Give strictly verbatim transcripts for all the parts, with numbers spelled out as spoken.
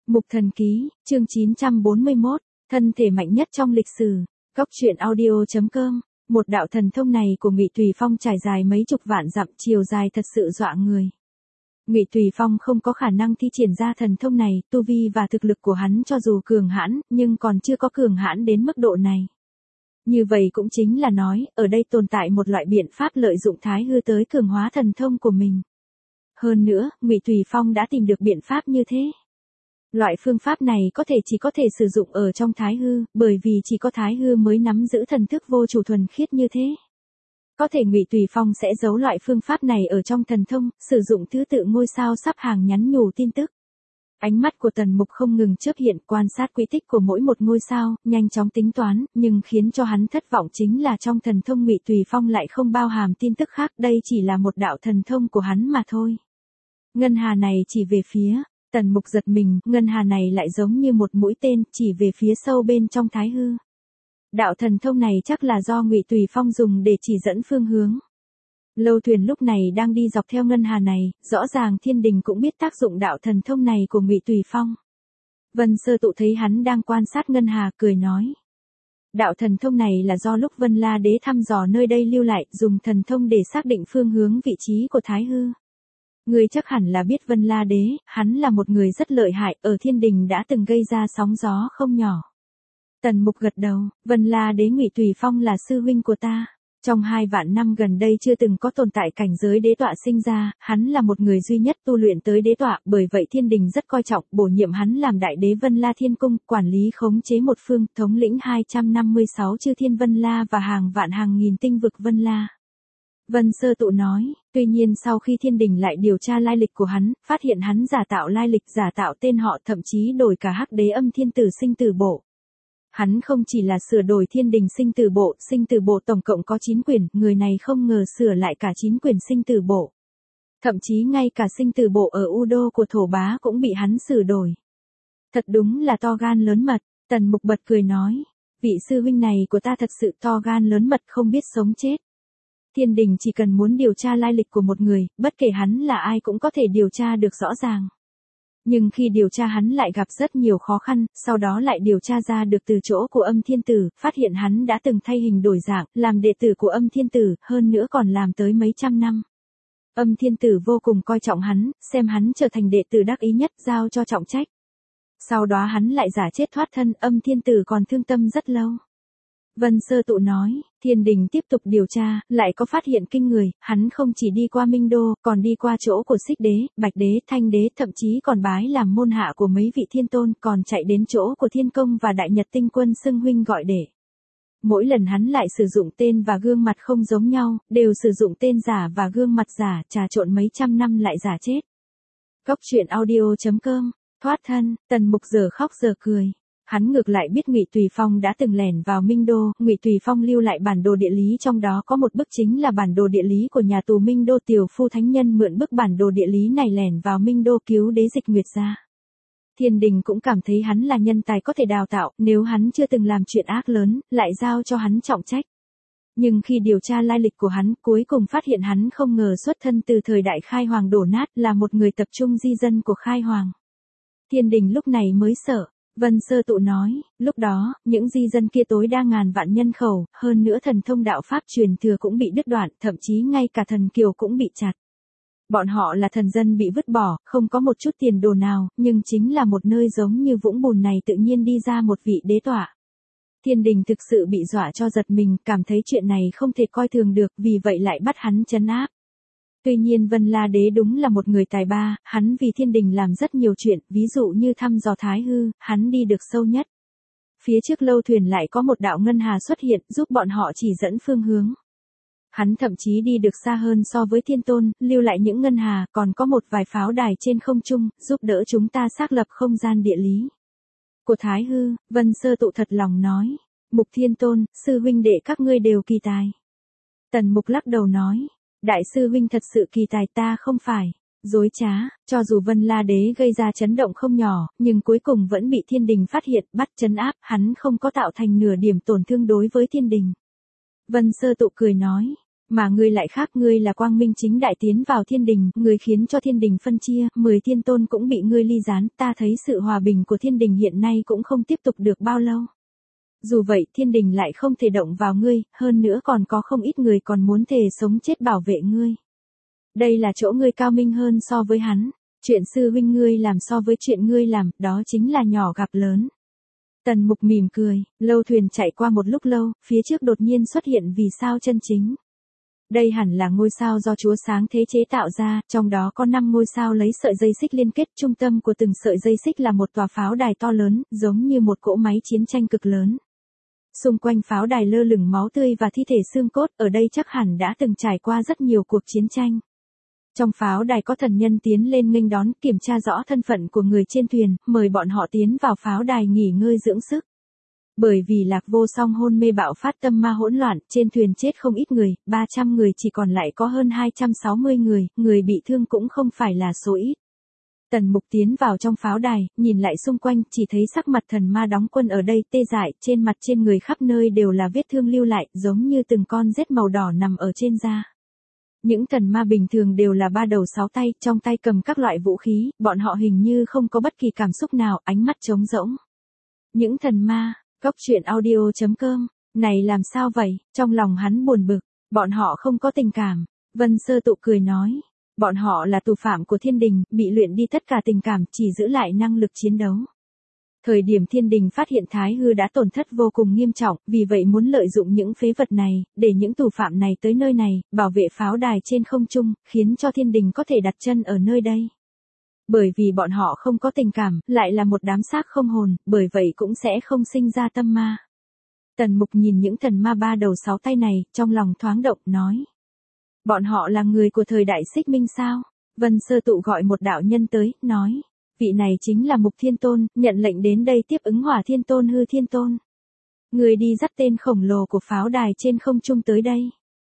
Mục Thần Ký, chương chín trăm bốn mươi mốt, thân thể mạnh nhất trong lịch sử. Góc truyện audio chấm com. Một đạo thần thông này của Ngụy Tùy Phong trải dài mấy chục vạn dặm, chiều dài thật sự dọa người. Ngụy Tùy Phong không có khả năng thi triển ra thần thông này, tu vi và thực lực của hắn cho dù cường hãn, nhưng còn chưa có cường hãn đến mức độ này. Như vậy cũng chính là nói, ở đây tồn tại một loại biện pháp lợi dụng thái hư tới cường hóa thần thông của mình. Hơn nữa, Ngụy Tùy Phong đã tìm được biện pháp như thế. Loại phương pháp này có thể chỉ có thể sử dụng ở trong thái hư, bởi vì chỉ có thái hư mới nắm giữ thần thức vô chủ thuần khiết như thế. Có thể Ngụy Tùy Phong sẽ giấu loại phương pháp này ở trong thần thông, sử dụng thứ tự ngôi sao sắp hàng nhắn nhủ tin tức. Ánh mắt của Tần Mục không ngừng chớp hiện quan sát quỹ tích của mỗi một ngôi sao, nhanh chóng tính toán, nhưng khiến cho hắn thất vọng chính là trong thần thông Ngụy Tùy Phong lại không bao hàm tin tức khác, đây chỉ là một đạo thần thông của hắn mà thôi. Ngân hà này chỉ về phía, Tần Mục giật mình, ngân hà này lại giống như một mũi tên, chỉ về phía sâu bên trong thái hư. Đạo thần thông này chắc là do Ngụy Tùy Phong dùng để chỉ dẫn phương hướng. Lâu Thuyền lúc này đang đi dọc theo ngân hà này, rõ ràng Thiên Đình cũng biết tác dụng đạo thần thông này của Ngụy Tùy Phong. Vân Sơ Tụ thấy hắn đang quan sát ngân hà, cười nói. Đạo thần thông này là do lúc Vân La Đế thăm dò nơi đây lưu lại, dùng thần thông để xác định phương hướng vị trí của thái hư. Ngươi chắc hẳn là biết Vân La Đế, hắn là một người rất lợi hại, ở Thiên Đình đã từng gây ra sóng gió không nhỏ. Tần Mục gật đầu, Vân La Đế Ngụy Tùy Phong là sư huynh của ta. Trong hai vạn năm gần đây chưa từng có tồn tại cảnh giới đế tọa sinh ra, hắn là một người duy nhất tu luyện tới đế tọa, bởi vậy Thiên Đình rất coi trọng, bổ nhiệm hắn làm đại đế Vân La Thiên Cung, quản lý khống chế một phương, thống lĩnh hai trăm năm mươi sáu chư thiên Vân La và hàng vạn hàng nghìn tinh vực Vân La. Vân Sơ Tụ nói, tuy nhiên sau khi Thiên Đình lại điều tra lai lịch của hắn, phát hiện hắn giả tạo lai lịch, giả tạo tên họ, thậm chí đổi cả Hắc Đế Âm Thiên Tử Sinh Tử Bộ. Hắn không chỉ là sửa đổi Thiên Đình Sinh Tử Bộ, Sinh Tử Bộ tổng cộng có chín quyển, người này không ngờ sửa lại cả chín quyển Sinh Tử Bộ. Thậm chí ngay cả Sinh Tử Bộ ở U Đô của Thổ Bá cũng bị hắn sửa đổi. Thật đúng là to gan lớn mật, Tần Mục bật cười nói, vị sư huynh này của ta thật sự to gan lớn mật không biết sống chết. Thiên Đình chỉ cần muốn điều tra lai lịch của một người, bất kể hắn là ai cũng có thể điều tra được rõ ràng. Nhưng khi điều tra hắn lại gặp rất nhiều khó khăn, sau đó lại điều tra ra được từ chỗ của Âm Thiên Tử, phát hiện hắn đã từng thay hình đổi dạng, làm đệ tử của Âm Thiên Tử, hơn nữa còn làm tới mấy trăm năm. Âm Thiên Tử vô cùng coi trọng hắn, xem hắn trở thành đệ tử đắc ý nhất, giao cho trọng trách. Sau đó hắn lại giả chết thoát thân, Âm Thiên Tử còn thương tâm rất lâu. Vân Sơ Tụ nói, Thiên Đình tiếp tục điều tra, lại có phát hiện kinh người, hắn không chỉ đi qua Minh Đô, còn đi qua chỗ của Xích Đế, Bạch Đế, Thanh Đế, thậm chí còn bái làm môn hạ của mấy vị thiên tôn, còn chạy đến chỗ của Thiên Công và Đại Nhật Tinh Quân xưng huynh gọi đệ. Mỗi lần hắn lại sử dụng tên và gương mặt không giống nhau, đều sử dụng tên giả và gương mặt giả, trà trộn mấy trăm năm lại giả chết. Góc truyện audio chấm com, thoát thân, Tần Mục giờ khóc giờ cười. Hắn ngược lại biết Ngụy Tùy Phong đã từng lẻn vào Minh Đô, Ngụy Tùy Phong lưu lại bản đồ địa lý, trong đó có một bức chính là bản đồ địa lý của nhà tù Minh Đô. Tiểu Phu Thánh Nhân mượn bức bản đồ địa lý này lẻn vào Minh Đô cứu đế Dịch Nguyệt ra. Thiên Đình cũng cảm thấy hắn là nhân tài có thể đào tạo, nếu hắn chưa từng làm chuyện ác lớn, lại giao cho hắn trọng trách. Nhưng khi điều tra lai lịch của hắn, cuối cùng phát hiện hắn không ngờ xuất thân từ thời đại Khai Hoàng đổ nát, là một người tập trung di dân của Khai Hoàng. Thiên Đình lúc này mới sợ. Vân Sơ Tụ nói, lúc đó, những di dân kia tối đa ngàn vạn nhân khẩu, hơn nữa thần thông đạo pháp truyền thừa cũng bị đứt đoạn, thậm chí ngay cả thần kiều cũng bị chặt. Bọn họ là thần dân bị vứt bỏ, không có một chút tiền đồ nào, nhưng chính là một nơi giống như vũng bùn này tự nhiên đi ra một vị đế tọa. Thiên Đình thực sự bị dọa cho giật mình, cảm thấy chuyện này không thể coi thường được, vì vậy lại bắt hắn trấn áp. Tuy nhiên Vân La Đế đúng là một người tài ba, hắn vì Thiên Đình làm rất nhiều chuyện, ví dụ như thăm dò thái hư, hắn đi được sâu nhất. Phía trước Lâu Thuyền lại có một đạo ngân hà xuất hiện, giúp bọn họ chỉ dẫn phương hướng. Hắn thậm chí đi được xa hơn so với Thiên Tôn, lưu lại những ngân hà, còn có một vài pháo đài trên không trung, giúp đỡ chúng ta xác lập không gian địa lý của thái hư. Vân Sơ Tụ thật lòng nói, Mục Thiên Tôn, sư huynh đệ các ngươi đều kỳ tài. Tần Mục lắc đầu nói, đại sư huynh thật sự kỳ tài, ta không phải dối trá. Cho dù Vân La Đế gây ra chấn động không nhỏ, nhưng cuối cùng vẫn bị Thiên Đình phát hiện, bắt trấn áp, hắn không có tạo thành nửa điểm tổn thương đối với Thiên Đình. Vân Sơ Tụ cười nói, Mà ngươi lại khác, ngươi là quang minh chính đại tiến vào thiên đình, ngươi khiến cho thiên đình phân chia, mười thiên tôn cũng bị ngươi ly gián, ta thấy sự hòa bình của thiên đình hiện nay cũng không tiếp tục được bao lâu. Dù vậy thiên đình lại không thể động vào ngươi, hơn nữa còn có không ít người còn muốn thề sống chết bảo vệ ngươi. Đây là chỗ ngươi cao minh hơn so với hắn, chuyện sư huynh ngươi làm so với chuyện ngươi làm, đó chính là nhỏ gặp lớn. Tần Mục mỉm cười, lâu thuyền chạy qua một lúc lâu, phía trước đột nhiên xuất hiện vì sao chân chính. Đây hẳn là ngôi sao do Chúa Sáng Thế chế tạo ra, trong đó có năm ngôi sao lấy sợi dây xích liên kết, trung tâm của từng sợi dây xích là một tòa pháo đài to lớn, giống như một cỗ máy chiến tranh cực lớn. Xung quanh pháo đài lơ lửng máu tươi và thi thể xương cốt, ở đây chắc hẳn đã từng trải qua rất nhiều cuộc chiến tranh. Trong pháo đài có thần nhân tiến lên nghênh đón, kiểm tra rõ thân phận của người trên thuyền, mời bọn họ tiến vào pháo đài nghỉ ngơi dưỡng sức. Bởi vì Lạc Vô Song hôn mê bạo phát tâm ma hỗn loạn, trên thuyền chết không ít người, ba trăm người chỉ còn lại có hơn hai trăm sáu mươi người, người bị thương cũng không phải là số ít. Tần Mục tiến vào trong pháo đài, nhìn lại xung quanh, chỉ thấy sắc mặt thần ma đóng quân ở đây tê dại, trên mặt trên người khắp nơi đều là vết thương lưu lại, giống như từng con rết màu đỏ nằm ở trên da. Những thần ma bình thường đều là ba đầu sáu tay, trong tay cầm các loại vũ khí, bọn họ hình như không có bất kỳ cảm xúc nào, ánh mắt trống rỗng. Những thần ma, Cốc truyện audio chấm com, này làm sao vậy, trong lòng hắn buồn bực, bọn họ không có tình cảm. Vân Sơ Tụ cười nói, bọn họ là tù phạm của thiên đình, bị luyện đi tất cả tình cảm, chỉ giữ lại năng lực chiến đấu. Thời điểm thiên đình phát hiện Thái Hư đã tổn thất vô cùng nghiêm trọng, vì vậy muốn lợi dụng những phế vật này, để những tù phạm này tới nơi này, bảo vệ pháo đài trên không trung, khiến cho thiên đình có thể đặt chân ở nơi đây. Bởi vì bọn họ không có tình cảm, lại là một đám xác không hồn, bởi vậy cũng sẽ không sinh ra tâm ma. Tần Mục nhìn những thần ma ba đầu sáu tay này, trong lòng thoáng động, nói. Bọn họ là người của thời đại Xích Minh sao? Vân Sơ Tụ gọi một đạo nhân tới, nói. Vị này chính là Mục Thiên Tôn, nhận lệnh đến đây tiếp ứng Hỏa Thiên Tôn Hư Thiên Tôn. Người đi dắt tên khổng lồ của pháo đài trên không trung tới đây.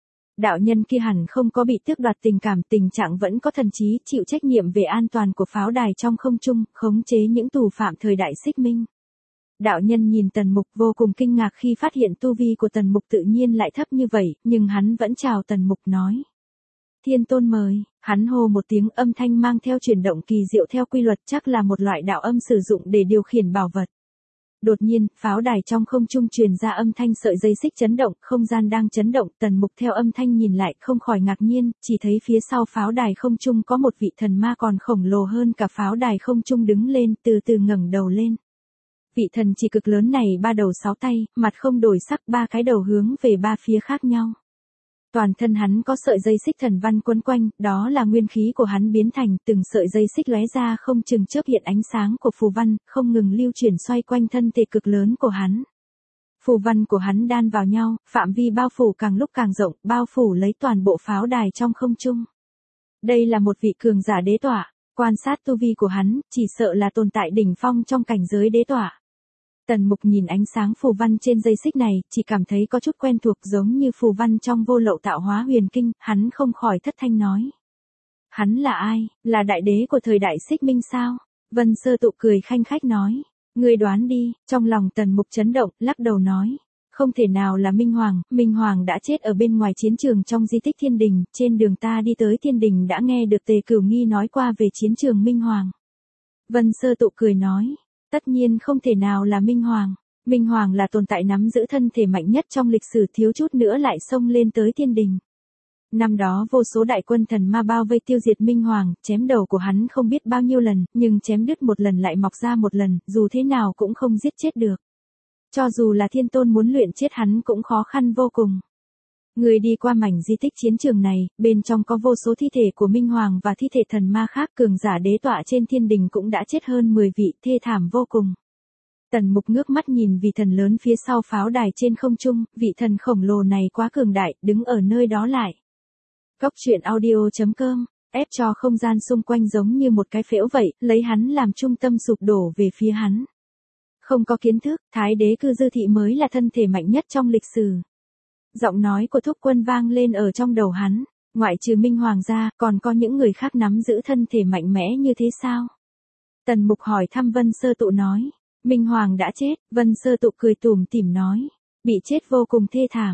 Đạo nhân kia hẳn không có bị tước đoạt tình cảm, tình trạng vẫn có thần trí, chịu trách nhiệm về an toàn của pháo đài trong không trung, khống chế những tù phạm thời đại Xích Minh. Đạo nhân nhìn Tần Mục vô cùng kinh ngạc khi phát hiện tu vi của Tần Mục tự nhiên lại thấp như vậy, nhưng hắn vẫn chào Tần Mục nói. Thiên Tôn mời, hắn hô một tiếng, âm thanh mang theo chuyển động kỳ diệu theo quy luật, chắc là một loại đạo âm sử dụng để điều khiển bảo vật. Đột nhiên, pháo đài trong không trung truyền ra âm thanh sợi dây xích chấn động, không gian đang chấn động, Tần Mục theo âm thanh nhìn lại không khỏi ngạc nhiên, chỉ thấy phía sau pháo đài không trung có một vị thần ma còn khổng lồ hơn cả pháo đài không trung đứng lên, từ từ ngẩng đầu lên. Vị thần chỉ cực lớn này ba đầu sáu tay, mặt không đổi sắc, ba cái đầu hướng về ba phía khác nhau. Toàn thân hắn có sợi dây xích thần văn quấn quanh, đó là nguyên khí của hắn biến thành, từng sợi dây xích lóe ra không chừng chớp hiện ánh sáng của phù văn, không ngừng lưu chuyển xoay quanh thân thể cực lớn của hắn. Phù văn của hắn đan vào nhau, phạm vi bao phủ càng lúc càng rộng, bao phủ lấy toàn bộ pháo đài trong không trung. Đây là một vị cường giả đế tọa, quan sát tu vi của hắn, chỉ sợ là tồn tại đỉnh phong trong cảnh giới đế tọa. Tần Mục nhìn ánh sáng phù văn trên dây xích này, chỉ cảm thấy có chút quen thuộc, giống như phù văn trong vô lậu tạo hóa huyền kinh, hắn không khỏi thất thanh nói. Hắn là ai, là đại đế của thời đại Xích Minh sao? Vân Sơ Tụ cười khanh khách nói. Ngươi đoán đi, trong lòng Tần Mục chấn động, lắc đầu nói. Không thể nào là Minh Hoàng, Minh Hoàng đã chết ở bên ngoài chiến trường trong di tích thiên đình, trên đường ta đi tới thiên đình đã nghe được Tề Cửu Nghi nói qua về chiến trường Minh Hoàng. Vân Sơ Tụ cười nói. Tất nhiên không thể nào là Minh Hoàng. Minh Hoàng là tồn tại nắm giữ thân thể mạnh nhất trong lịch sử, thiếu chút nữa lại xông lên tới thiên đình. Năm đó vô số đại quân thần ma bao vây tiêu diệt Minh Hoàng, chém đầu của hắn không biết bao nhiêu lần, nhưng chém đứt một lần lại mọc ra một lần, dù thế nào cũng không giết chết được. Cho dù là Thiên Tôn muốn luyện chết hắn cũng khó khăn vô cùng. Người đi qua mảnh di tích chiến trường này, bên trong có vô số thi thể của Minh Hoàng và thi thể thần ma khác, cường giả đế tọa trên thiên đình cũng đã chết hơn mười vị, thê thảm vô cùng. Tần Mục ngước mắt nhìn vị thần lớn phía sau pháo đài trên không trung, vị thần khổng lồ này quá cường đại, đứng ở nơi đó lại. Cốc truyện audio chấm com, ép cho không gian xung quanh giống như một cái phễu vậy, lấy hắn làm trung tâm sụp đổ về phía hắn. Không có kiến thức, Thái đế Cư Dư Thị mới là thân thể mạnh nhất trong lịch sử. Giọng nói của Thúc Quân vang lên ở trong đầu hắn, ngoại trừ Minh Hoàng ra, còn có những người khác nắm giữ thân thể mạnh mẽ như thế sao? Tần Mục hỏi thăm. Vân Sơ Tụ nói, Minh Hoàng đã chết. Vân Sơ Tụ cười tủm tỉm nói, bị chết vô cùng thê thảm,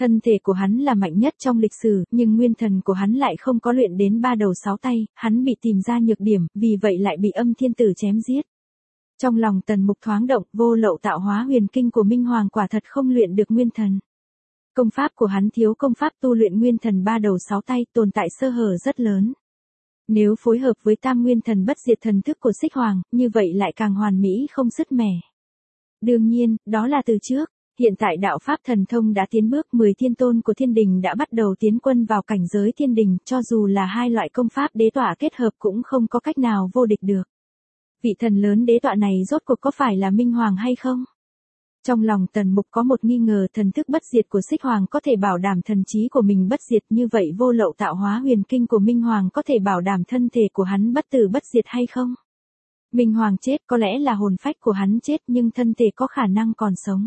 Thân thể của hắn là mạnh nhất trong lịch sử, nhưng nguyên thần của hắn lại không có luyện đến ba đầu sáu tay, hắn bị tìm ra nhược điểm, vì vậy lại bị âm thiên tử chém giết. Trong lòng Tần Mục thoáng động, vô lậu tạo hóa huyền kinh của Minh Hoàng quả thật không luyện được nguyên thần. Công pháp của hắn thiếu công pháp tu luyện nguyên thần ba đầu sáu tay, tồn tại sơ hở rất lớn. Nếu phối hợp với tam nguyên thần bất diệt thần thức của Xích Hoàng, như vậy lại càng hoàn mỹ không sứt mẻ. Đương nhiên, đó là từ trước. Hiện tại đạo pháp thần thông đã tiến bước, mười thiên tôn của thiên đình đã bắt đầu tiến quân vào cảnh giới thiên đình, cho dù là hai loại công pháp đế tọa kết hợp cũng không có cách nào vô địch được. Vị thần lớn đế tọa này rốt cuộc có phải là Minh Hoàng hay không? Trong lòng Tần Mục có một nghi ngờ, thần thức bất diệt của Xích Hoàng có thể bảo đảm thần trí của mình bất diệt, như vậy vô lậu tạo hóa huyền kinh của Minh Hoàng có thể bảo đảm thân thể của hắn bất tử bất diệt hay không? Minh Hoàng chết, có lẽ là hồn phách của hắn chết, nhưng thân thể có khả năng còn sống.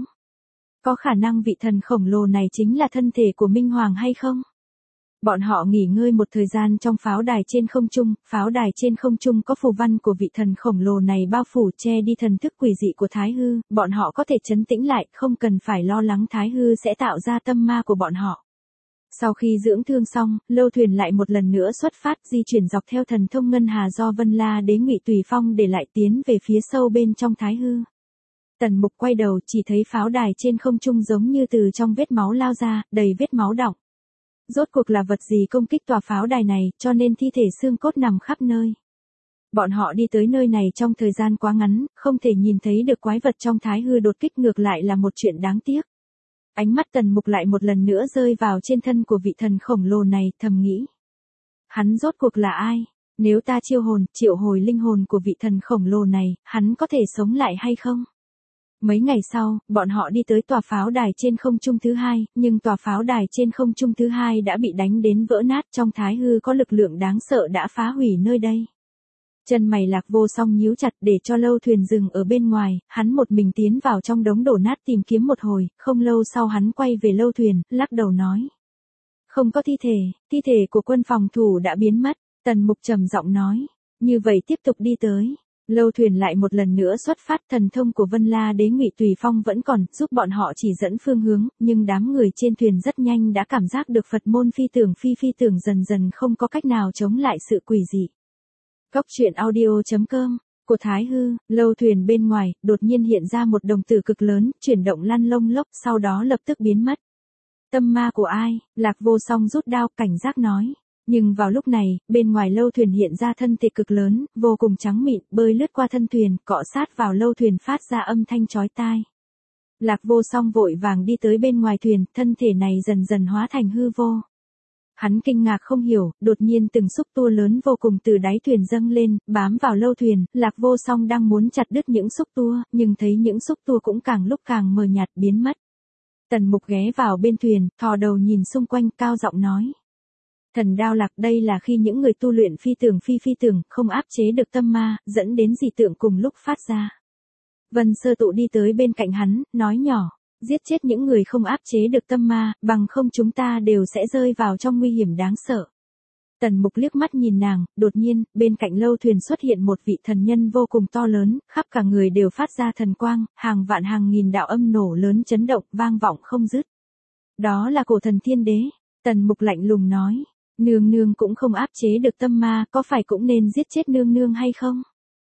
Có khả năng vị thần khổng lồ này chính là thân thể của Minh Hoàng hay không? Bọn họ nghỉ ngơi một thời gian trong pháo đài trên không trung, pháo đài trên không trung có phù văn của vị thần khổng lồ này bao phủ che đi thần thức quỷ dị của Thái Hư, bọn họ có thể trấn tĩnh lại, không cần phải lo lắng Thái Hư sẽ tạo ra tâm ma của bọn họ. Sau khi dưỡng thương xong, Lâu Thuyền lại một lần nữa xuất phát, di chuyển dọc theo thần thông ngân hà do Vân La Đế Ngụy Tùy Phong để lại, tiến về phía sâu bên trong Thái Hư. Tần Mục quay đầu, chỉ thấy pháo đài trên không trung giống như từ trong vết máu lao ra, đầy vết máu đọng. Rốt cuộc là vật gì công kích tòa pháo đài này, cho nên thi thể xương cốt nằm khắp nơi. Bọn họ đi tới nơi này trong thời gian quá ngắn, không thể nhìn thấy được quái vật trong Thái Hư đột kích, ngược lại là một chuyện đáng tiếc. Ánh mắt Tần Mục lại một lần nữa rơi vào trên thân của vị thần khổng lồ này, thầm nghĩ. Hắn rốt cuộc là ai? Nếu ta chiêu hồn, triệu hồi linh hồn của vị thần khổng lồ này, hắn có thể sống lại hay không? Mấy ngày sau, bọn họ đi tới tòa pháo đài trên không trung thứ hai, nhưng tòa pháo đài trên không trung thứ hai đã bị đánh đến vỡ nát, trong Thái Hư có lực lượng đáng sợ đã phá hủy nơi đây. Chân mày Lạc Vô Song nhíu chặt, để cho Lâu Thuyền dừng ở bên ngoài, hắn một mình tiến vào trong đống đổ nát tìm kiếm một hồi, không lâu sau hắn quay về Lâu Thuyền, lắc đầu nói. Không có thi thể, thi thể của quân phòng thủ đã biến mất, Tần Mục trầm giọng nói, như vậy tiếp tục đi tới. Lâu Thuyền lại một lần nữa xuất phát, thần thông của Vân La Đế Ngụy Tùy Phong vẫn còn, giúp bọn họ chỉ dẫn phương hướng, nhưng đám người trên thuyền rất nhanh đã cảm giác được Phật môn phi tưởng phi phi tưởng dần dần không có cách nào chống lại sự quỷ dị. Cốc truyện audio chấm com của Thái Hư, Lâu Thuyền bên ngoài, đột nhiên hiện ra một đồng tử cực lớn, chuyển động lăn lông lốc, sau đó lập tức biến mất. Tâm ma của ai? Lạc Vô Song rút đao, cảnh giác nói. Nhưng vào lúc này, bên ngoài Lâu Thuyền hiện ra thân thể cực lớn, vô cùng trắng mịn, bơi lướt qua thân thuyền, cọ sát vào Lâu Thuyền phát ra âm thanh chói tai. Lạc Vô Song vội vàng đi tới bên ngoài thuyền, thân thể này dần dần hóa thành hư vô. Hắn kinh ngạc không hiểu, đột nhiên từng xúc tua lớn vô cùng từ đáy thuyền dâng lên, bám vào Lâu Thuyền, Lạc Vô Song đang muốn chặt đứt những xúc tua, nhưng thấy những xúc tua cũng càng lúc càng mờ nhạt biến mất. Tần Mục ghé vào bên thuyền, thò đầu nhìn xung quanh, cao giọng nói. Thần đao lạc, đây là khi những người tu luyện phi tưởng phi phi tưởng, không áp chế được tâm ma, dẫn đến dị tượng cùng lúc phát ra. Vân Sơ Tụ đi tới bên cạnh hắn, nói nhỏ, giết chết những người không áp chế được tâm ma, bằng không chúng ta đều sẽ rơi vào trong nguy hiểm đáng sợ. Tần Mục liếc mắt nhìn nàng, đột nhiên, bên cạnh Lâu Thuyền xuất hiện một vị thần nhân vô cùng to lớn, khắp cả người đều phát ra thần quang, hàng vạn hàng nghìn đạo âm nổ lớn chấn động, vang vọng không dứt. Đó là Cổ Thần Thiên Đế. Tần Mục lạnh lùng nói. Nương nương cũng không áp chế được tâm ma, có phải cũng nên giết chết nương nương hay không?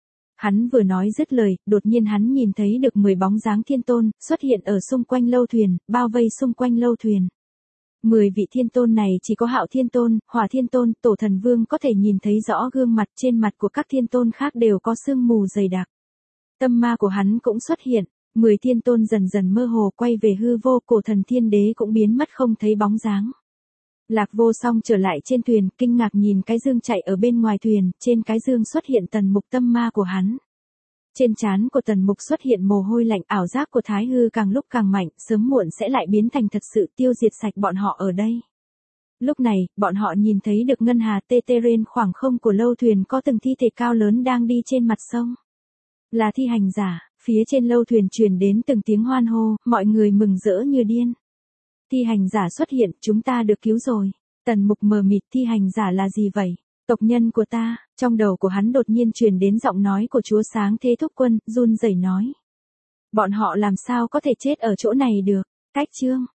Hắn vừa nói dứt lời, đột nhiên hắn nhìn thấy được mười bóng dáng thiên tôn, xuất hiện ở xung quanh Lâu Thuyền, bao vây xung quanh Lâu Thuyền. Mười vị thiên tôn này chỉ có Hạo Thiên Tôn, Hỏa Thiên Tôn, Tổ Thần Vương có thể nhìn thấy rõ gương mặt, trên mặt của các thiên tôn khác đều có sương mù dày đặc. Tâm ma của hắn cũng xuất hiện, mười thiên tôn dần dần mơ hồ quay về hư vô, Cổ Thần Thiên Đế cũng biến mất không thấy bóng dáng. Lạc Vô Song trở lại trên thuyền, kinh ngạc nhìn cái dương chạy ở bên ngoài thuyền, trên cái dương xuất hiện Tần Mục, tâm ma của hắn. Trên trán của Tần Mục xuất hiện mồ hôi lạnh, ảo giác của Thái Hư càng lúc càng mạnh, sớm muộn sẽ lại biến thành thật sự, tiêu diệt sạch bọn họ ở đây. Lúc này, bọn họ nhìn thấy được ngân hà tê tê trên khoảng không của Lâu Thuyền có từng thi thể cao lớn đang đi trên mặt sông. Là thi hành giả, phía trên Lâu Thuyền truyền đến từng tiếng hoan hô, mọi người mừng rỡ như điên. Thi hành giả xuất hiện, chúng ta được cứu rồi. Tần Mục mờ mịt, thi hành giả là gì vậy? Tộc nhân của ta. Trong đầu của hắn đột nhiên truyền đến giọng nói của chúa Sáng Thế Thúc Quân, run rẩy nói. Bọn họ làm sao có thể chết ở chỗ này được? Cách chương.